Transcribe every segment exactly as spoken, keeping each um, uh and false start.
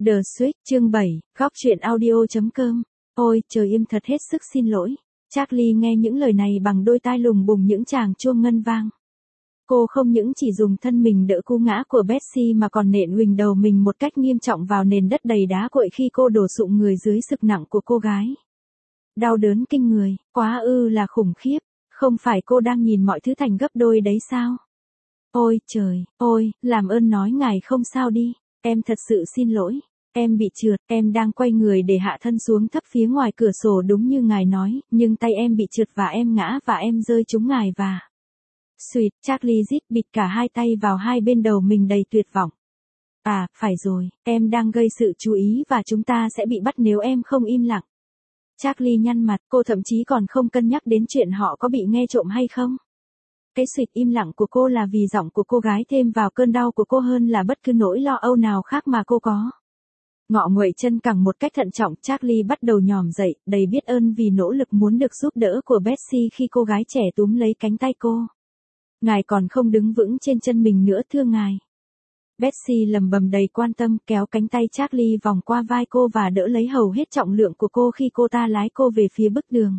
The Switch, chương bảy, góc truyện audio.com. Ôi, trời im thật hết sức xin lỗi. Charlie nghe những lời này bằng đôi tai lùng bùng những tràng chuông ngân vang. Cô không những chỉ dùng thân mình đỡ cú ngã của Betsy mà còn nện huỳnh đầu mình một cách nghiêm trọng vào nền đất đầy đá cội khi cô đổ sụng người dưới sức nặng của cô gái. Đau đớn kinh người, quá ư là khủng khiếp, không phải cô đang nhìn mọi thứ thành gấp đôi đấy sao? Ôi trời, ôi, làm ơn nói ngài không sao đi, em thật sự xin lỗi. Em bị trượt, em đang quay người để hạ thân xuống thấp phía ngoài cửa sổ đúng như ngài nói, nhưng tay em bị trượt và em ngã và em rơi trúng ngài và... Suyệt, Charlie rít bịt cả hai tay vào hai bên đầu mình đầy tuyệt vọng. À, phải rồi, em đang gây sự chú ý và chúng ta sẽ bị bắt nếu em không im lặng. Charlie nhăn mặt, cô thậm chí còn không cân nhắc đến chuyện họ có bị nghe trộm hay không. Cái suyệt im lặng của cô là vì giọng của cô gái thêm vào cơn đau của cô hơn là bất cứ nỗi lo âu nào khác mà cô có. Ngọ nguậy chân cẳng một cách thận trọng, Charlie bắt đầu nhòm dậy, đầy biết ơn vì nỗ lực muốn được giúp đỡ của Betsy khi cô gái trẻ túm lấy cánh tay cô. Ngài còn không đứng vững trên chân mình nữa thưa ngài. Betsy lầm bầm đầy quan tâm kéo cánh tay Charlie vòng qua vai cô và đỡ lấy hầu hết trọng lượng của cô khi cô ta lái cô về phía bức đường.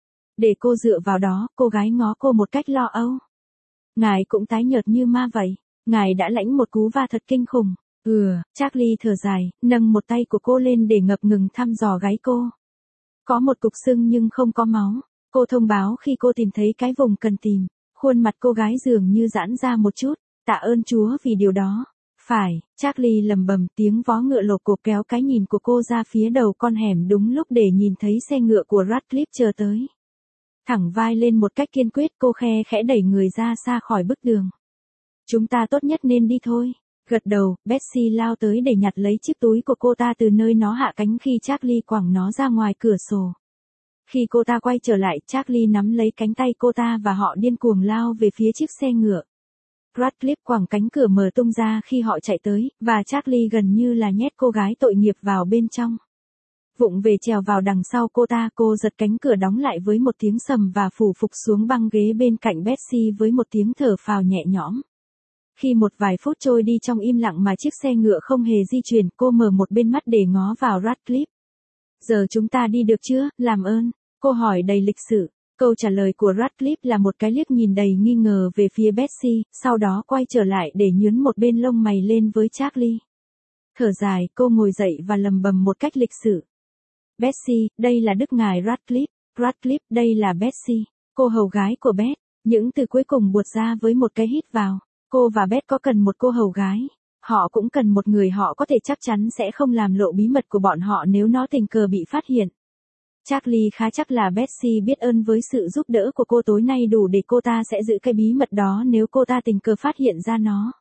Để cô dựa vào đó, cô gái ngó cô một cách lo âu. Ngài cũng tái nhợt như ma vậy, ngài đã lãnh một cú va thật kinh khủng. Ừ, Charlie thở dài, nâng một tay của cô lên để ngập ngừng thăm dò gáy cô. Có một cục sưng nhưng không có máu, cô thông báo khi cô tìm thấy cái vùng cần tìm. Khuôn mặt cô gái dường như giãn ra một chút, tạ ơn Chúa vì điều đó. Phải, Charlie lầm bầm tiếng vó ngựa lộp cộp kéo cái nhìn của cô ra phía đầu con hẻm đúng lúc để nhìn thấy xe ngựa của Radcliffe chờ tới. Thẳng vai lên một cách kiên quyết cô khe khẽ đẩy người ra xa khỏi bức đường. Chúng ta tốt nhất nên đi thôi. Gật đầu, Betsy lao tới để nhặt lấy chiếc túi của cô ta từ nơi nó hạ cánh khi Charlie quẳng nó ra ngoài cửa sổ. Khi cô ta quay trở lại, Charlie nắm lấy cánh tay cô ta và họ điên cuồng lao về phía chiếc xe ngựa. Radcliffe quẳng cánh cửa mở tung ra khi họ chạy tới, và Charlie gần như là nhét cô gái tội nghiệp vào bên trong. Vụng về trèo vào đằng sau cô ta, cô giật cánh cửa đóng lại với một tiếng sầm và phủ phục xuống băng ghế bên cạnh Betsy với một tiếng thở phào nhẹ nhõm. Khi một vài phút trôi đi trong im lặng mà chiếc xe ngựa không hề di chuyển, cô mở một bên mắt để ngó vào Radcliffe. Giờ chúng ta đi được chưa, làm ơn? Cô hỏi đầy lịch sự. Câu trả lời của Radcliffe là một cái liếc nhìn đầy nghi ngờ về phía Betsy, sau đó quay trở lại để nhướn một bên lông mày lên với Charlie. Thở dài, cô ngồi dậy và lầm bầm một cách lịch sự. Betsy, đây là đức ngài Radcliffe. Radcliffe, đây là Betsy, cô hầu gái của Beth. Những từ cuối cùng buột ra với một cái hít vào. Cô và Beth có cần một cô hầu gái. Họ cũng cần một người họ có thể chắc chắn sẽ không làm lộ bí mật của bọn họ nếu nó tình cờ bị phát hiện. Charlie khá chắc là Betsy biết ơn với sự giúp đỡ của cô tối nay đủ để cô ta sẽ giữ cái bí mật đó nếu cô ta tình cờ phát hiện ra nó.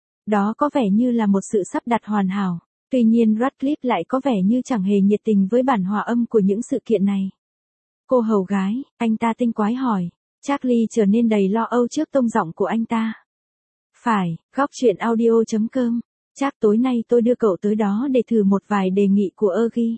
Đó có vẻ như là một sự sắp đặt hoàn hảo. Tuy nhiên Radcliffe lại có vẻ như chẳng hề nhiệt tình với bản hòa âm của những sự kiện này. Cô hầu gái, anh ta tinh quái hỏi. Charlie trở nên đầy lo âu trước tông giọng của anh ta. Phải, góc truyện audio.com. Chắc tối nay tôi đưa cậu tới đó để thử một vài đề nghị của Ergie.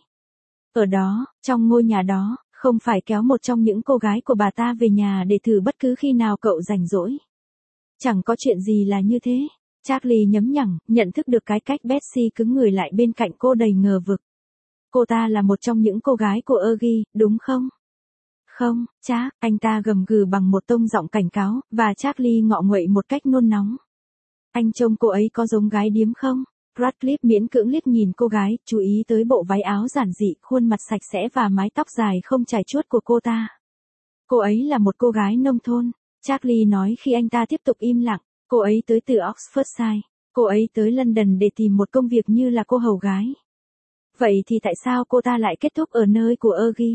Ở đó, trong ngôi nhà đó, không phải kéo một trong những cô gái của bà ta về nhà để thử bất cứ khi nào cậu rảnh rỗi. Chẳng có chuyện gì là như thế. Charlie nhấm nhẳng, nhận thức được cái cách Betsy cứng người lại bên cạnh cô đầy ngờ vực. Cô ta là một trong những cô gái của Ergie, đúng không? Không, Charles, anh ta gầm gừ bằng một tông giọng cảnh cáo, và Charlie ngọ nguậy một cách nôn nóng. Anh trông cô ấy có giống gái điếm không? Radcliffe miễn cưỡng liếc nhìn cô gái, chú ý tới bộ váy áo giản dị, khuôn mặt sạch sẽ và mái tóc dài không chải chuốt của cô ta. Cô ấy là một cô gái nông thôn, Charlie nói khi anh ta tiếp tục im lặng. Cô ấy tới từ Oxfordshire. Cô ấy tới London để tìm một công việc như là cô hầu gái. Vậy thì tại sao cô ta lại kết thúc ở nơi của Ergie?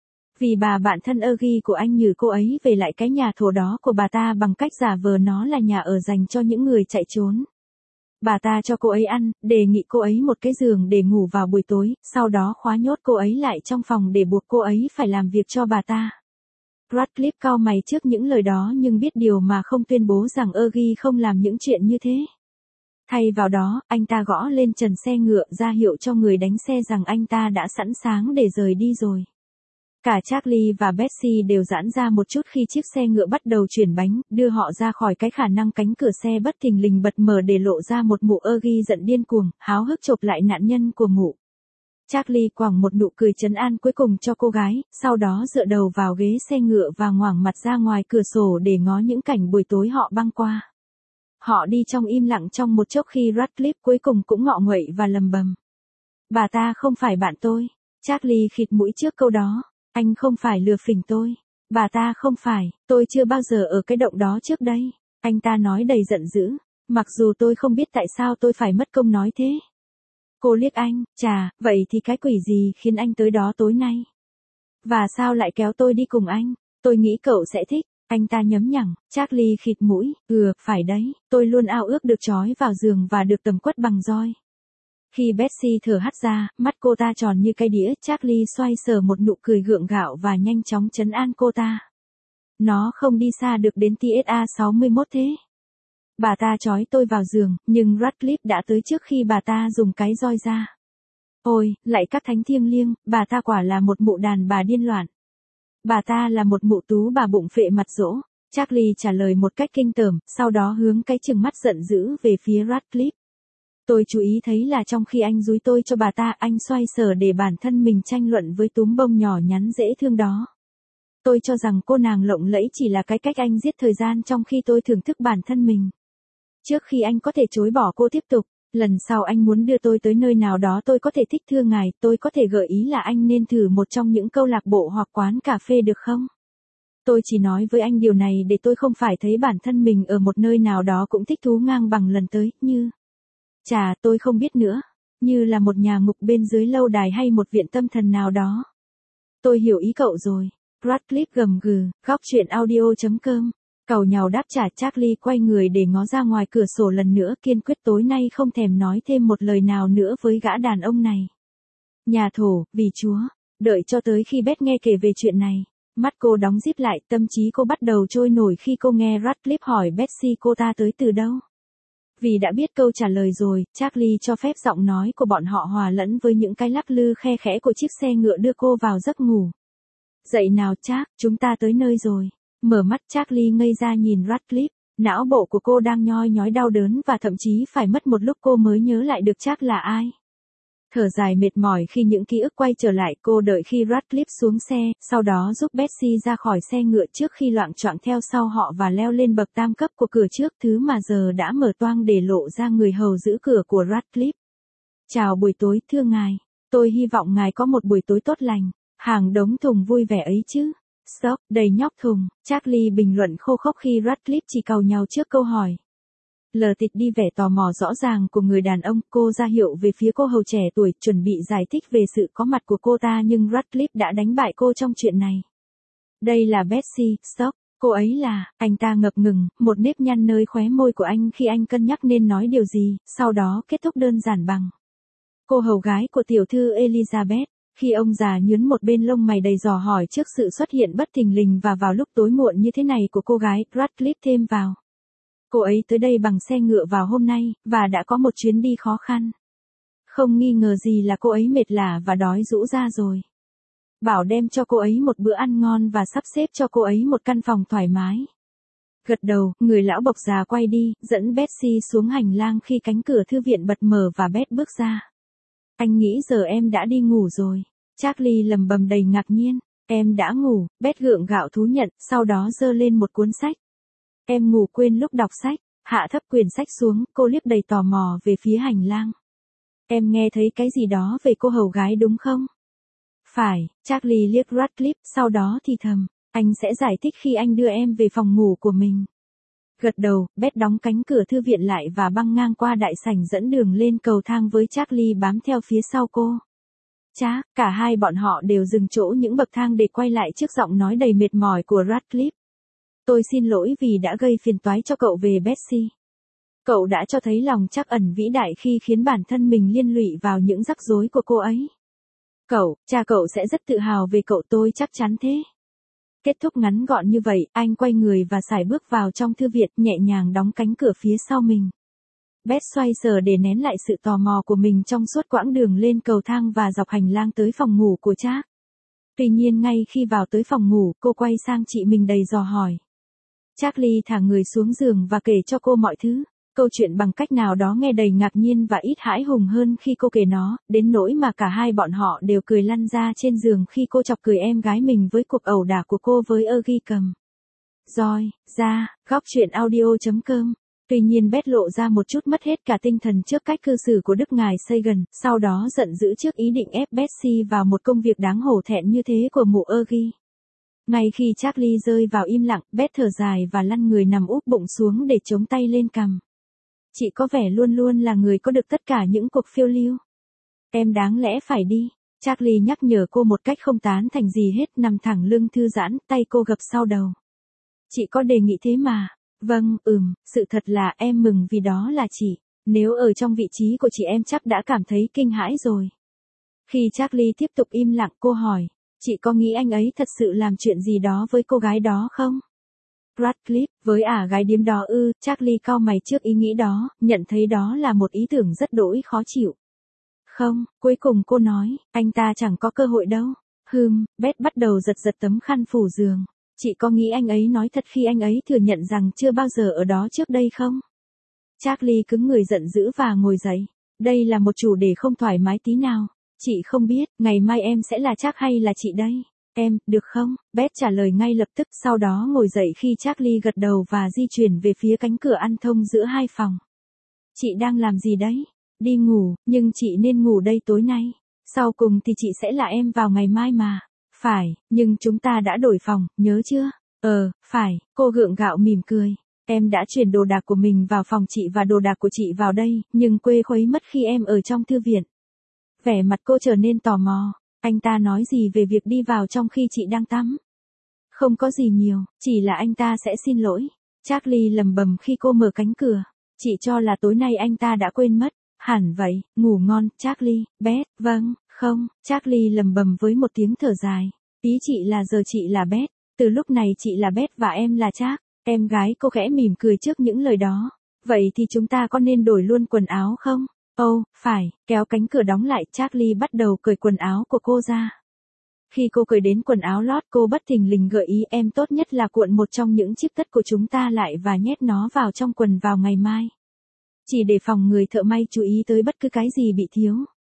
Vì bà bạn thân Ergie của anh nhử cô ấy về lại cái nhà thổ đó của bà ta bằng cách giả vờ nó là nhà ở dành cho những người chạy trốn. Bà ta cho cô ấy ăn, đề nghị cô ấy một cái giường để ngủ vào buổi tối, sau đó khóa nhốt cô ấy lại trong phòng để buộc cô ấy phải làm việc cho bà ta. Radcliffe cau mày trước những lời đó nhưng biết điều mà không tuyên bố rằng Ergie không làm những chuyện như thế. Thay vào đó, anh ta gõ lên trần xe ngựa ra hiệu cho người đánh xe rằng anh ta đã sẵn sàng để rời đi rồi. Cả Charlie và Betsy đều giãn ra một chút khi chiếc xe ngựa bắt đầu chuyển bánh, đưa họ ra khỏi cái khả năng cánh cửa xe bất thình lình bật mở để lộ ra một mụ Ergie giận điên cuồng, háo hức chộp lại nạn nhân của mụ. Charlie quẳng một nụ cười trấn an cuối cùng cho cô gái, sau đó dựa đầu vào ghế xe ngựa và ngoảnh mặt ra ngoài cửa sổ để ngó những cảnh buổi tối họ băng qua. Họ đi trong im lặng trong một chốc khi Radcliffe cuối cùng cũng ngọ nguậy và lầm bầm. Bà ta không phải bạn tôi. Charlie khịt mũi trước câu đó. Anh không phải lừa phỉnh tôi. Bà ta không phải, tôi chưa bao giờ ở cái động đó trước đây. Anh ta nói đầy giận dữ. Mặc dù tôi không biết tại sao tôi phải mất công nói thế. Cô liếc anh, chà, vậy thì cái quỷ gì khiến anh tới đó tối nay? Và sao lại kéo tôi đi cùng anh? Tôi nghĩ cậu sẽ thích. Anh ta nhấm nhẳng, Charlie khịt mũi, ừ, phải đấy, tôi luôn ao ước được trói vào giường và được tầm quất bằng roi. Khi Betsy thở hắt ra, mắt cô ta tròn như cái đĩa, Charlie xoay sở một nụ cười gượng gạo và nhanh chóng trấn an cô ta. Nó không đi xa được đến tê ét a sáu mươi mốt thế. Bà ta trói tôi vào giường, nhưng Radcliffe đã tới trước khi bà ta dùng cái roi ra. Ôi, lạy các thánh thiêng liêng, bà ta quả là một mụ đàn bà điên loạn. Bà ta là một mụ tú bà bụng phệ mặt dỗ. Charlie trả lời một cách kinh tởm, sau đó hướng cái chừng mắt giận dữ về phía Radcliffe. Tôi chú ý thấy là trong khi anh dúi tôi cho bà ta, anh xoay sở để bản thân mình tranh luận với túm bông nhỏ nhắn dễ thương đó. Tôi cho rằng cô nàng lộng lẫy chỉ là cái cách anh giết thời gian trong khi tôi thưởng thức bản thân mình. Trước khi anh có thể chối bỏ cô tiếp tục, lần sau anh muốn đưa tôi tới nơi nào đó tôi có thể thích thưa ngài, tôi có thể gợi ý là anh nên thử một trong những câu lạc bộ hoặc quán cà phê được không? Tôi chỉ nói với anh điều này để tôi không phải thấy bản thân mình ở một nơi nào đó cũng thích thú ngang bằng lần tới, như... Chà, tôi không biết nữa. Như là một nhà ngục bên dưới lâu đài hay một viện tâm thần nào đó. Tôi hiểu ý cậu rồi. Radcliffe gầm gừ, góc chuyện audio chấm com. Càu nhàu đáp trả. Charlie quay người để ngó ra ngoài cửa sổ lần nữa, kiên quyết tối nay không thèm nói thêm một lời nào nữa với gã đàn ông này. Nhà thổ, vì Chúa. Đợi cho tới khi Beth nghe kể về chuyện này. Mắt cô đóng díp lại, tâm trí cô bắt đầu trôi nổi khi cô nghe Radcliffe hỏi Betsy cô ta tới từ đâu. Vì đã biết câu trả lời rồi, Charlie cho phép giọng nói của bọn họ hòa lẫn với những cái lắc lư khe khẽ của chiếc xe ngựa đưa cô vào giấc ngủ. Dậy nào Charles, chúng ta tới nơi rồi. Mở mắt Charlie ngây ra nhìn Radcliffe, não bộ của cô đang nhoi nhói đau đớn và thậm chí phải mất một lúc cô mới nhớ lại được Charles là ai. Thở dài mệt mỏi khi những ký ức quay trở lại, cô đợi khi Radcliffe xuống xe, sau đó giúp Betsy ra khỏi xe ngựa trước khi loạng choạng theo sau họ và leo lên bậc tam cấp của cửa trước, thứ mà giờ đã mở toang để lộ ra người hầu giữ cửa của Radcliffe. Chào buổi tối, thưa ngài. Tôi hy vọng ngài có một buổi tối tốt lành. Hàng đống thùng vui vẻ ấy chứ. Stock, đầy nhóc thùng. Charlie bình luận khô khốc khi Radcliffe chỉ càu nhau trước câu hỏi. Lờ tịt đi vẻ tò mò rõ ràng của người đàn ông, cô ra hiệu về phía cô hầu trẻ tuổi, chuẩn bị giải thích về sự có mặt của cô ta, nhưng Radcliffe đã đánh bại cô trong chuyện này. Đây là Betsy, Stock, cô ấy là, anh ta ngập ngừng, một nếp nhăn nơi khóe môi của anh khi anh cân nhắc nên nói điều gì, sau đó kết thúc đơn giản bằng. Cô hầu gái của tiểu thư Elizabeth. Khi ông già nhướn một bên lông mày đầy dò hỏi trước sự xuất hiện bất thình lình và vào lúc tối muộn như thế này của cô gái, Radcliffe thêm vào. Cô ấy tới đây bằng xe ngựa vào hôm nay, và đã có một chuyến đi khó khăn. Không nghi ngờ gì là cô ấy mệt lả và đói rũ ra rồi. Bảo đem cho cô ấy một bữa ăn ngon và sắp xếp cho cô ấy một căn phòng thoải mái. Gật đầu, người lão bộc già quay đi, dẫn Betsy xuống hành lang khi cánh cửa thư viện bật mở và Beth bước ra. Anh nghĩ giờ em đã đi ngủ rồi. Charlie lầm bầm đầy ngạc nhiên. Em đã ngủ, Beth gượng gạo thú nhận, sau đó giơ lên một cuốn sách. Em ngủ quên lúc đọc sách. Hạ thấp quyển sách xuống, cô liếc đầy tò mò về phía hành lang. Em nghe thấy cái gì đó về cô hầu gái đúng không? Phải, Charlie liếc Radcliffe, sau đó thì thầm. Anh sẽ giải thích khi anh đưa em về phòng ngủ của mình. Gật đầu, Beth đóng cánh cửa thư viện lại và băng ngang qua đại sảnh dẫn đường lên cầu thang với Charlie bám theo phía sau cô. Chá, cả hai bọn họ đều dừng chỗ những bậc thang để quay lại trước giọng nói đầy mệt mỏi của Radcliffe. Tôi xin lỗi vì đã gây phiền toái cho cậu về Betsy. Cậu đã cho thấy lòng trắc ẩn vĩ đại khi khiến bản thân mình liên lụy vào những rắc rối của cô ấy. Cậu, cha cậu sẽ rất tự hào về cậu, tôi chắc chắn thế. Kết thúc ngắn gọn như vậy, anh quay người và sải bước vào trong thư viện, nhẹ nhàng đóng cánh cửa phía sau mình. Beth xoay sở để nén lại sự tò mò của mình trong suốt quãng đường lên cầu thang và dọc hành lang tới phòng ngủ của Charles. Tuy nhiên ngay khi vào tới phòng ngủ, cô quay sang chị mình đầy dò hỏi. Charlie thả người xuống giường và kể cho cô mọi thứ. Câu chuyện bằng cách nào đó nghe đầy ngạc nhiên và ít hãi hùng hơn khi cô kể nó, đến nỗi mà cả hai bọn họ đều cười lăn ra trên giường khi cô chọc cười em gái mình với cuộc ẩu đả của cô với Ergy cầm. Rồi, ra, góc chuyện audio chấm com. Tuy nhiên Beth lộ ra một chút mất hết cả tinh thần trước cách cư xử của Đức Ngài Sagan, sau đó giận dữ trước ý định ép Betsy vào một công việc đáng hổ thẹn như thế của mụ Ergy. Ngay khi Charlie rơi vào im lặng, Beth thở dài và lăn người nằm úp bụng xuống để chống tay lên cằm. Chị có vẻ luôn luôn là người có được tất cả những cuộc phiêu lưu. Em đáng lẽ phải đi. Charlie nhắc nhở cô một cách không tán thành gì hết, nằm thẳng lưng thư giãn, tay cô gập sau đầu. Chị có đề nghị thế mà. Vâng, ừm, sự thật là em mừng vì đó là chị. Nếu ở trong vị trí của chị em chắc đã cảm thấy kinh hãi rồi. Khi Charlie tiếp tục im lặng, cô hỏi, chị có nghĩ anh ấy thật sự làm chuyện gì đó với cô gái đó không? Radcliffe, với ả gái điếm đó ư? Charlie cau mày trước ý nghĩ đó, nhận thấy đó là một ý tưởng rất đỗi khó chịu. Không, cuối cùng cô nói, anh ta chẳng có cơ hội đâu. Hừm, Beth bắt đầu giật giật tấm khăn phủ giường. Chị có nghĩ anh ấy nói thật khi anh ấy thừa nhận rằng chưa bao giờ ở đó trước đây không? Charlie cứng người giận dữ và ngồi dậy. Đây là một chủ đề không thoải mái tí nào. Chị không biết, ngày mai em sẽ là Chắc hay là chị đây? Em, được không? Beth trả lời ngay lập tức, sau đó ngồi dậy khi Charlie gật đầu và di chuyển về phía cánh cửa ăn thông giữa hai phòng. Chị đang làm gì đấy? Đi ngủ, nhưng chị nên ngủ đây tối nay. Sau cùng thì chị sẽ là em vào ngày mai mà. Phải, nhưng chúng ta đã đổi phòng, nhớ chưa? Ờ, phải, cô gượng gạo mỉm cười. Em đã chuyển đồ đạc của mình vào phòng chị và đồ đạc của chị vào đây, nhưng quê khuấy mất khi em ở trong thư viện. Vẻ mặt cô trở nên tò mò. Anh ta nói gì về việc đi vào trong khi chị đang tắm? Không có gì nhiều, chỉ là anh ta sẽ xin lỗi. Charlie lầm bầm khi cô mở cánh cửa. Chị cho là tối nay anh ta đã quên mất. Hẳn vậy, ngủ ngon, Charlie. Beth, vâng, không, Charlie lầm bầm với một tiếng thở dài. Ý chị là giờ chị là Beth, từ lúc này chị là Beth và em là Chark. Em gái cô khẽ mỉm cười trước những lời đó. Vậy thì chúng ta có nên đổi luôn quần áo không? Ồ, oh, phải, kéo cánh cửa đóng lại, Charlie bắt đầu cởi quần áo của cô ra. Khi cô cởi đến quần áo lót, cô bất thình lình gợi ý em tốt nhất là cuộn một trong những chiếc tất của chúng ta lại và nhét nó vào trong quần vào ngày mai. Chỉ để phòng người thợ may chú ý tới bất cứ cái gì bị thiếu.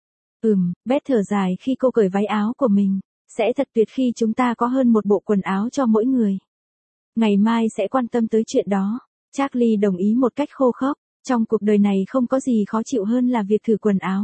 Ừm, Beth thở dài khi cô cởi váy áo của mình. Sẽ thật tuyệt khi chúng ta có hơn một bộ quần áo cho mỗi người. Ngày mai sẽ quan tâm tới chuyện đó. Charlie đồng ý một cách khô khốc. Trong cuộc đời này không có gì khó chịu hơn là việc thử quần áo.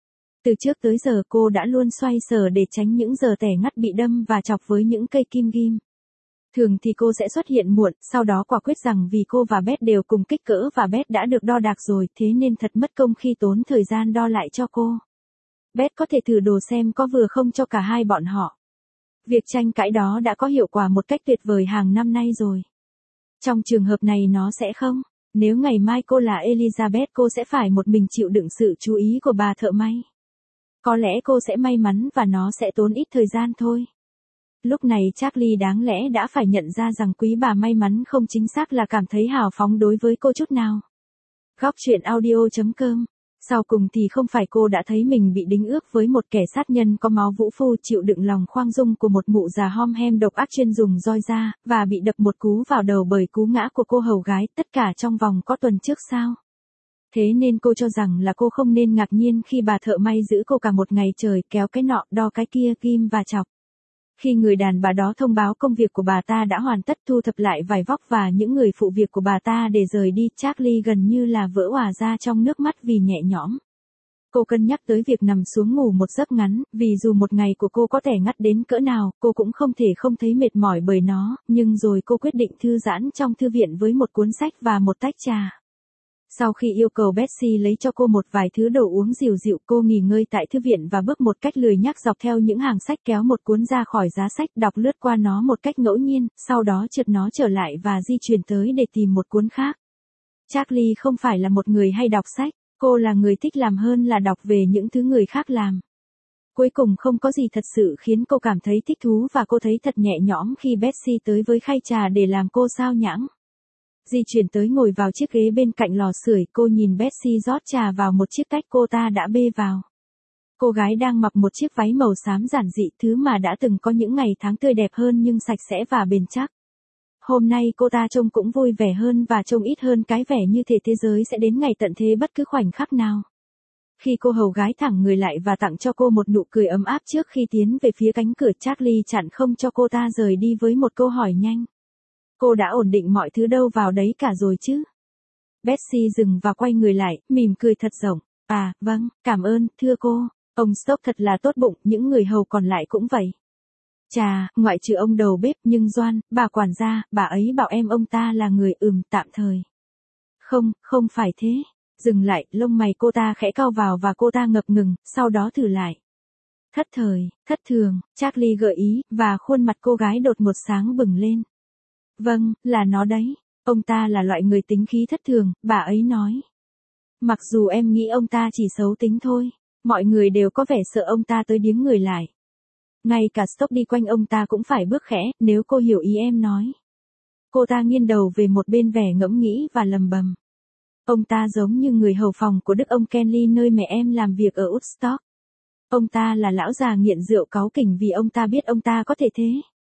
Từ trước tới giờ cô đã luôn xoay sở để tránh những giờ tẻ ngắt bị đâm và chọc với những cây kim ghim. Thường thì cô sẽ xuất hiện muộn, sau đó quả quyết rằng vì cô và Beth đều cùng kích cỡ và Beth đã được đo đạc rồi, thế nên thật mất công khi tốn thời gian đo lại cho cô. Beth có thể thử đồ xem có vừa không cho cả hai bọn họ. Việc tranh cãi đó đã có hiệu quả một cách tuyệt vời hàng năm nay rồi. Trong trường hợp này nó sẽ không. Nếu ngày mai cô là Elizabeth, cô sẽ phải một mình chịu đựng sự chú ý của bà thợ may. Có lẽ cô sẽ may mắn và nó sẽ tốn ít thời gian thôi. Lúc này Charlie đáng lẽ đã phải nhận ra rằng quý bà may mắn không chính xác là cảm thấy hào phóng đối với cô chút nào. Góc chuyện audio chấm com. Sau cùng thì không phải cô đã thấy mình bị đính ước với một kẻ sát nhân có máu vũ phu chịu đựng lòng khoang dung của một mụ già hom hem độc ác chuyên dùng roi da, và bị đập một cú vào đầu bởi cú ngã của cô hầu gái, tất cả trong vòng có tuần trước sao? Thế nên cô cho rằng là cô không nên ngạc nhiên khi bà thợ may giữ cô cả một ngày trời, kéo cái nọ, đo cái kia, ghim và chọc. Khi người đàn bà đó thông báo công việc của bà ta đã hoàn tất, thu thập lại vải vóc và những người phụ việc của bà ta để rời đi, Charlie gần như là vỡ òa ra trong nước mắt vì nhẹ nhõm. Cô cân nhắc tới việc nằm xuống ngủ một giấc ngắn, vì dù một ngày của cô có tẻ ngắt đến cỡ nào, cô cũng không thể không thấy mệt mỏi bởi nó, nhưng rồi cô quyết định thư giãn trong thư viện với một cuốn sách và một tách trà. Sau khi yêu cầu Betsy lấy cho cô một vài thứ đồ uống dịu dịu, cô nghỉ ngơi tại thư viện và bước một cách lười nhác dọc theo những hàng sách, kéo một cuốn ra khỏi giá sách, đọc lướt qua nó một cách ngẫu nhiên, sau đó trượt nó trở lại và di chuyển tới để tìm một cuốn khác. Charlie không phải là một người hay đọc sách, cô là người thích làm hơn là đọc về những thứ người khác làm. Cuối cùng không có gì thật sự khiến cô cảm thấy thích thú và cô thấy thật nhẹ nhõm khi Betsy tới với khay trà để làm cô sao nhãng. Di chuyển tới ngồi vào chiếc ghế bên cạnh lò sưởi, cô nhìn Betsy rót trà vào một chiếc tách cô ta đã bê vào. Cô gái đang mặc một chiếc váy màu xám giản dị, thứ mà đã từng có những ngày tháng tươi đẹp hơn nhưng sạch sẽ và bền chắc. Hôm nay cô ta trông cũng vui vẻ hơn và trông ít hơn cái vẻ như thể thế giới sẽ đến ngày tận thế bất cứ khoảnh khắc nào. Khi cô hầu gái thẳng người lại và tặng cho cô một nụ cười ấm áp trước khi tiến về phía cánh cửa, Charlie chặn không cho cô ta rời đi với một câu hỏi nhanh. Cô đã ổn định mọi thứ đâu vào đấy cả rồi chứ? Betsy dừng và quay người lại, mỉm cười thật rộng. À, vâng, cảm ơn, thưa cô. Ông Stock thật là tốt bụng, những người hầu còn lại cũng vậy. Chà, ngoại trừ ông đầu bếp, nhưng Doan, bà quản gia, bà ấy bảo em ông ta là người ừm tạm thời. Không, không phải thế. Dừng lại, lông mày cô ta khẽ cau vào và cô ta ngập ngừng, sau đó thử lại. Thất thời, thất thường, Charlie gợi ý, và khuôn mặt cô gái đột ngột sáng bừng lên. Vâng, là nó đấy. Ông ta là loại người tính khí thất thường, bà ấy nói. Mặc dù em nghĩ ông ta chỉ xấu tính thôi, mọi người đều có vẻ sợ ông ta tới điếng người lại. Ngay cả Stock đi quanh ông ta cũng phải bước khẽ, nếu cô hiểu ý em nói. Cô ta nghiêng đầu về một bên vẻ ngẫm nghĩ và lầm bầm. Ông ta giống như người hầu phòng của đức ông Kenley nơi mẹ em làm việc ở Woodstock. Ông ta là lão già nghiện rượu cáu kỉnh vì ông ta biết ông ta có thể thế.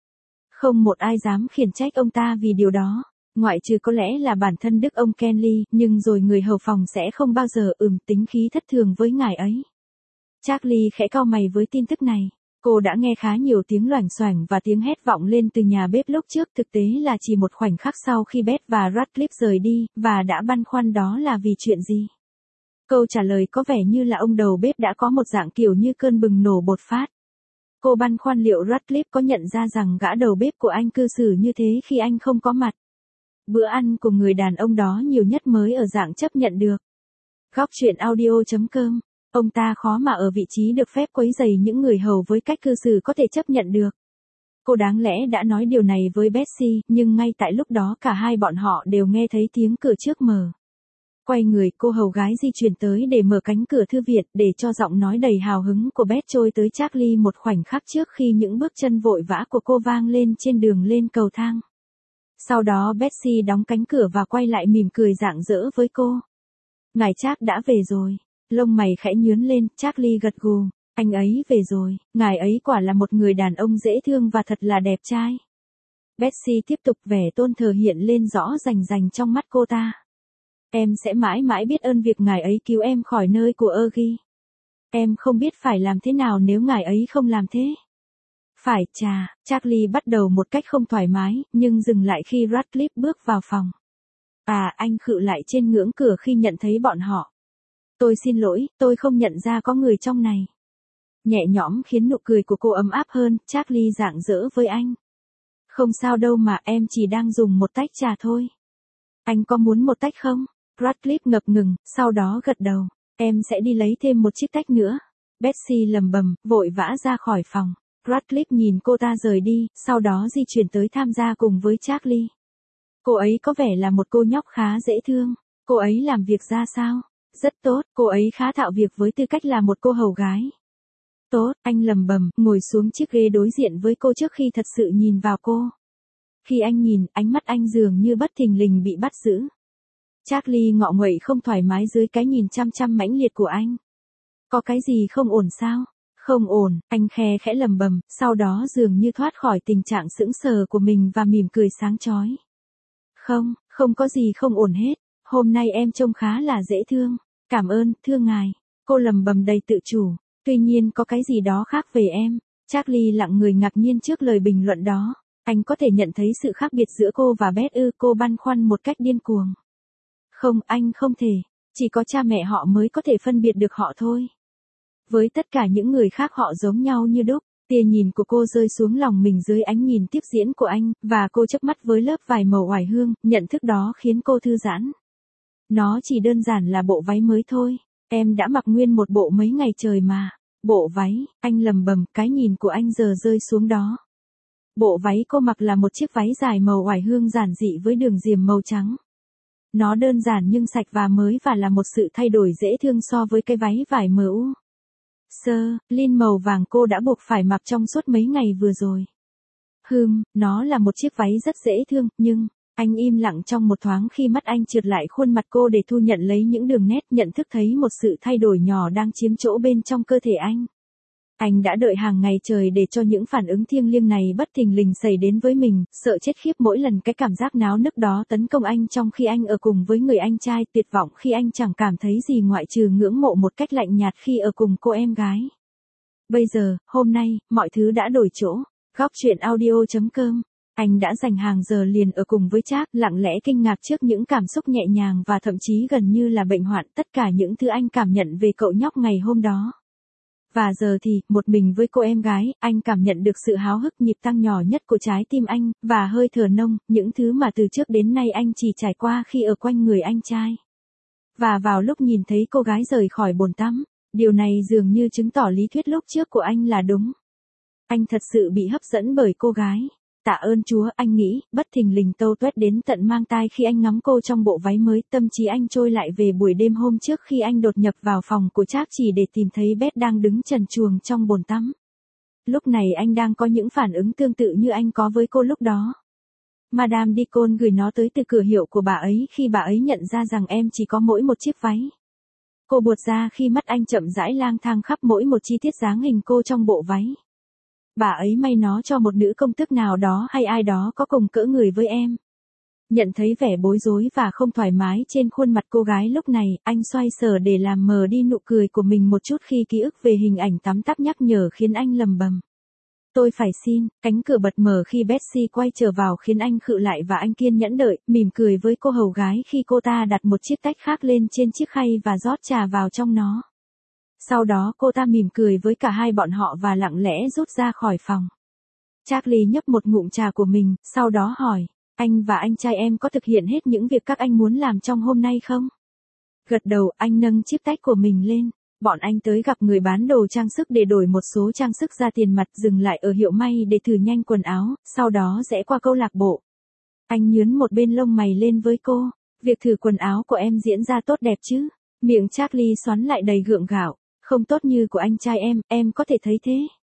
Không một ai dám khiển trách ông ta vì điều đó, ngoại trừ có lẽ là bản thân đức ông Kenley, nhưng rồi người hầu phòng sẽ không bao giờ ừm tính khí thất thường với ngài ấy. Charlie khẽ cau mày với tin tức này. Cô đã nghe khá nhiều tiếng loảng xoảng và tiếng hét vọng lên từ nhà bếp lúc trước, thực tế là chỉ một khoảnh khắc sau khi Beth và Radcliffe rời đi, và đã băn khoăn đó là vì chuyện gì. Câu trả lời có vẻ như là ông đầu bếp đã có một dạng kiểu như cơn bừng nổ bột phát. Cô băn khoăn liệu Radcliffe có nhận ra rằng gã đầu bếp của anh cư xử như thế khi anh không có mặt. Bữa ăn của người đàn ông đó nhiều nhất mới ở dạng chấp nhận được. Góc truyện audio chấm com. Ông ta khó mà ở vị trí được phép quấy rầy những người hầu với cách cư xử có thể chấp nhận được. Cô đáng lẽ đã nói điều này với Betsy, nhưng ngay tại lúc đó cả hai bọn họ đều nghe thấy tiếng cửa trước mở. Quay người, cô hầu gái di chuyển tới để mở cánh cửa thư viện, để cho giọng nói đầy hào hứng của Beth trôi tới Charlie một khoảnh khắc trước khi những bước chân vội vã của cô vang lên trên đường lên cầu thang. Sau đó Betsy đóng cánh cửa và quay lại mỉm cười rạng rỡ với cô. Ngài Charles đã về rồi. Lông mày khẽ nhướng lên, Charlie gật gù. Anh ấy về rồi, ngài ấy quả là một người đàn ông dễ thương và thật là đẹp trai. Betsy tiếp tục, vẻ tôn thờ hiện lên rõ rành rành trong mắt cô ta. Em sẽ mãi mãi biết ơn việc ngài ấy cứu em khỏi nơi của Ergie. Em không biết phải làm thế nào nếu ngài ấy không làm thế. Phải chà, Charlie bắt đầu một cách không thoải mái, nhưng dừng lại khi Radcliffe bước vào phòng. À, anh khựng lại trên ngưỡng cửa khi nhận thấy bọn họ. Tôi xin lỗi, tôi không nhận ra có người trong này. Nhẹ nhõm khiến nụ cười của cô ấm áp hơn, Charlie rạng rỡ với anh. Không sao đâu mà, em chỉ đang dùng một tách trà thôi. Anh có muốn một tách không? Radcliffe ngập ngừng, sau đó gật đầu. Em sẽ đi lấy thêm một chiếc tách nữa. Betsy lầm bầm, vội vã ra khỏi phòng. Radcliffe nhìn cô ta rời đi, sau đó di chuyển tới tham gia cùng với Charlie. Cô ấy có vẻ là một cô nhóc khá dễ thương. Cô ấy làm việc ra sao? Rất tốt, cô ấy khá thạo việc với tư cách là một cô hầu gái. Tốt, anh lầm bầm, ngồi xuống chiếc ghế đối diện với cô trước khi thật sự nhìn vào cô. Khi anh nhìn, ánh mắt anh dường như bất thình lình bị bắt giữ. Charlie ngọ nguậy không thoải mái dưới cái nhìn chăm chăm mãnh liệt của anh. Có cái gì không ổn sao? Không ổn, anh khe khẽ lầm bầm, sau đó dường như thoát khỏi tình trạng sững sờ của mình và mỉm cười sáng chói. Không, không có gì không ổn hết, hôm nay em trông khá là dễ thương. Cảm ơn, thưa ngài. Cô lầm bầm đầy tự chủ. Tuy nhiên có cái gì đó khác về em. Charlie lặng người ngạc nhiên trước lời bình luận đó. Anh có thể nhận thấy sự khác biệt giữa cô và Beth ư? Cô băn khoăn một cách điên cuồng. Không, anh không thể. Chỉ có cha mẹ họ mới có thể phân biệt được họ thôi. Với tất cả những người khác họ giống nhau như đúc. Tia nhìn của cô rơi xuống lòng mình dưới ánh nhìn tiếp diễn của anh, và cô chớp mắt với lớp vải màu oải hương, nhận thức đó khiến cô thư giãn. Nó chỉ đơn giản là bộ váy mới thôi. Em đã mặc nguyên một bộ mấy ngày trời mà. Bộ váy, anh lầm bầm, cái nhìn của anh giờ rơi xuống đó. Bộ váy cô mặc là một chiếc váy dài màu oải hương giản dị với đường diềm màu trắng. Nó đơn giản nhưng sạch và mới và là một sự thay đổi dễ thương so với cái váy vải mờ u. Sơ, lin màu vàng cô đã buộc phải mặc trong suốt mấy ngày vừa rồi. Hừm, nó là một chiếc váy rất dễ thương, nhưng Anh im lặng trong một thoáng khi mắt anh trượt lại khuôn mặt cô để thu nhận lấy những đường nét, nhận thức thấy một sự thay đổi nhỏ đang chiếm chỗ bên trong cơ thể anh. Anh đã đợi hàng ngày trời để cho những phản ứng thiêng liêng này bất thình lình xảy đến với mình, sợ chết khiếp mỗi lần cái cảm giác náo nức đó tấn công anh trong khi anh ở cùng với người anh trai, tuyệt vọng khi anh chẳng cảm thấy gì ngoại trừ ngưỡng mộ một cách lạnh nhạt khi ở cùng cô em gái. Bây giờ, hôm nay, mọi thứ đã đổi chỗ. Góc truyện audio chấm com. Anh đã dành hàng giờ liền ở cùng với Trác, lặng lẽ kinh ngạc trước những cảm xúc nhẹ nhàng và thậm chí gần như là bệnh hoạn, tất cả những thứ anh cảm nhận về cậu nhóc ngày hôm đó. Và giờ thì, một mình với cô em gái, anh cảm nhận được sự háo hức nhịp tăng nhỏ nhất của trái tim anh, và hơi thở nông, những thứ mà từ trước đến nay anh chỉ trải qua khi ở quanh người anh trai. Và vào lúc nhìn thấy cô gái rời khỏi bồn tắm, điều này dường như chứng tỏ lý thuyết lúc trước của anh là đúng. Anh thật sự bị hấp dẫn bởi cô gái. Tạ ơn Chúa, anh nghĩ, bất thình lình tâu tuét đến tận mang tai khi anh ngắm cô trong bộ váy mới, tâm trí anh trôi lại về buổi đêm hôm trước khi anh đột nhập vào phòng của Trác chỉ để tìm thấy Beth đang đứng trần truồng trong bồn tắm. Lúc này anh đang có những phản ứng tương tự như anh có với cô lúc đó. Madame Deacon gửi nó tới từ cửa hiệu của bà ấy khi bà ấy nhận ra rằng em chỉ có mỗi một chiếc váy. Cô buột ra khi mắt anh chậm rãi lang thang khắp mỗi một chi tiết dáng hình cô trong bộ váy. Bà ấy may nó cho một nữ công tước nào đó hay ai đó có cùng cỡ người với em. Nhận thấy vẻ bối rối và không thoải mái trên khuôn mặt cô gái lúc này, anh xoay sở để làm mờ đi nụ cười của mình một chút khi ký ức về hình ảnh tắm tắp nhắc nhở khiến anh lầm bầm. Tôi phải xin, cánh cửa bật mở khi Betsy quay trở vào khiến anh khựng lại và anh kiên nhẫn đợi, mỉm cười với cô hầu gái khi cô ta đặt một chiếc tách khác lên trên chiếc khay và rót trà vào trong nó. Sau đó cô ta mỉm cười với cả hai bọn họ và lặng lẽ rút ra khỏi phòng. Charlie nhấp một ngụm trà của mình, sau đó hỏi, anh và anh trai em có thực hiện hết những việc các anh muốn làm trong hôm nay không? Gật đầu, anh nâng chiếc tách của mình lên. Bọn anh tới gặp người bán đồ trang sức để đổi một số trang sức ra tiền mặt, dừng lại ở hiệu may để thử nhanh quần áo, sau đó rẽ qua câu lạc bộ. Anh nhướn một bên lông mày lên với cô, việc thử quần áo của em diễn ra tốt đẹp chứ? Miệng Charlie xoắn lại đầy gượng gạo. Không tốt như của anh trai em, em có thể thấy thế.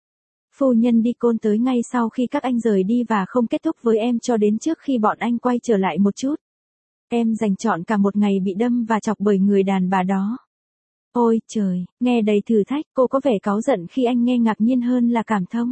Phu nhân Deacon tới ngay sau khi các anh rời đi và không kết thúc với em cho đến trước khi bọn anh quay trở lại một chút. Em dành trọn cả một ngày bị đâm và chọc bởi người đàn bà đó. Ôi trời, nghe đầy thử thách, cô có vẻ cáu giận khi anh nghe ngạc nhiên hơn là cảm thông.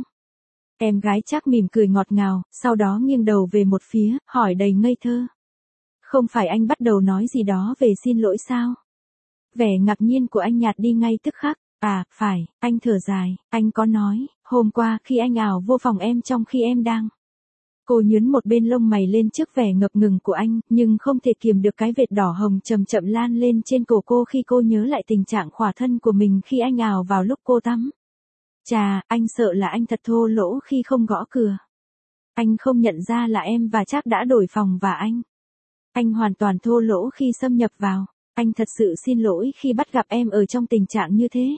Em gái Trác mỉm cười ngọt ngào, sau đó nghiêng đầu về một phía, hỏi đầy ngây thơ. Không phải anh bắt đầu nói gì đó về xin lỗi sao? Vẻ ngạc nhiên của anh nhạt đi ngay tức khắc. À, phải, anh thở dài, anh có nói, hôm qua khi anh ảo vô phòng em trong khi em đang. Cô nhướn một bên lông mày lên trước vẻ ngập ngừng của anh, nhưng không thể kiềm được cái vệt đỏ hồng chậm chậm lan lên trên cổ cô khi cô nhớ lại tình trạng khỏa thân của mình khi anh ảo vào lúc cô tắm. Chà, anh sợ là anh thật thô lỗ khi không gõ cửa. Anh không nhận ra là em và Trác đã đổi phòng và anh. Anh hoàn toàn thô lỗ khi xâm nhập vào. Anh thật sự xin lỗi khi bắt gặp em ở trong tình trạng như thế.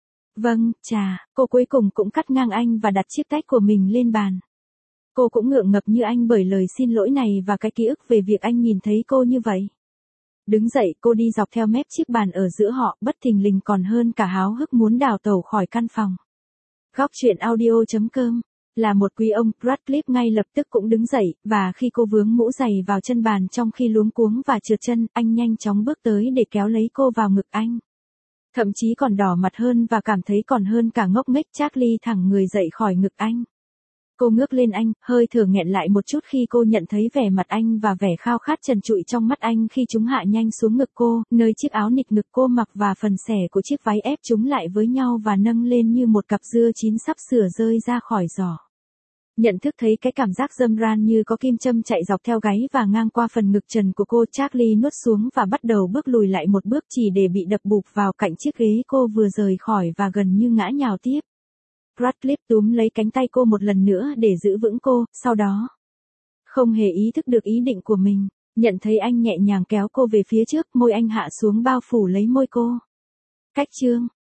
Vâng, chà, cô cuối cùng cũng cắt ngang anh và đặt chiếc tách của mình lên bàn. Cô cũng ngượng ngập như anh bởi lời xin lỗi này và cái ký ức về việc anh nhìn thấy cô như vậy. Đứng dậy, cô đi dọc theo mép chiếc bàn ở giữa họ, bất thình lình còn hơn cả háo hức muốn đào tẩu khỏi căn phòng. Góc truyện audio chấm com. Là một quý ông, Radcliffe ngay lập tức cũng đứng dậy, và khi cô vướng mũ giày vào chân bàn trong khi luống cuống và trượt chân, anh nhanh chóng bước tới để kéo lấy cô vào ngực anh. Thậm chí còn đỏ mặt hơn và cảm thấy còn hơn cả ngốc nghếch. Charlie thẳng người dậy khỏi ngực anh. Cô ngước lên anh, hơi thở nghẹn lại một chút khi cô nhận thấy vẻ mặt anh và vẻ khao khát trần trụi trong mắt anh khi chúng hạ nhanh xuống ngực cô, nơi chiếc áo nịt ngực cô mặc và phần xẻ của chiếc váy ép chúng lại với nhau và nâng lên như một cặp dưa chín sắp sửa rơi ra khỏi giỏ. Nhận thức thấy cái cảm giác dâm ran như có kim châm chạy dọc theo gáy và ngang qua phần ngực trần của cô, Charlie nuốt xuống và bắt đầu bước lùi lại một bước chỉ để bị đập bụp vào cạnh chiếc ghế cô vừa rời khỏi và gần như ngã nhào tiếp. Radcliffe túm lấy cánh tay cô một lần nữa để giữ vững cô, sau đó, không hề ý thức được ý định của mình, nhận thấy anh nhẹ nhàng kéo cô về phía trước, môi anh hạ xuống bao phủ lấy môi cô. Cách chương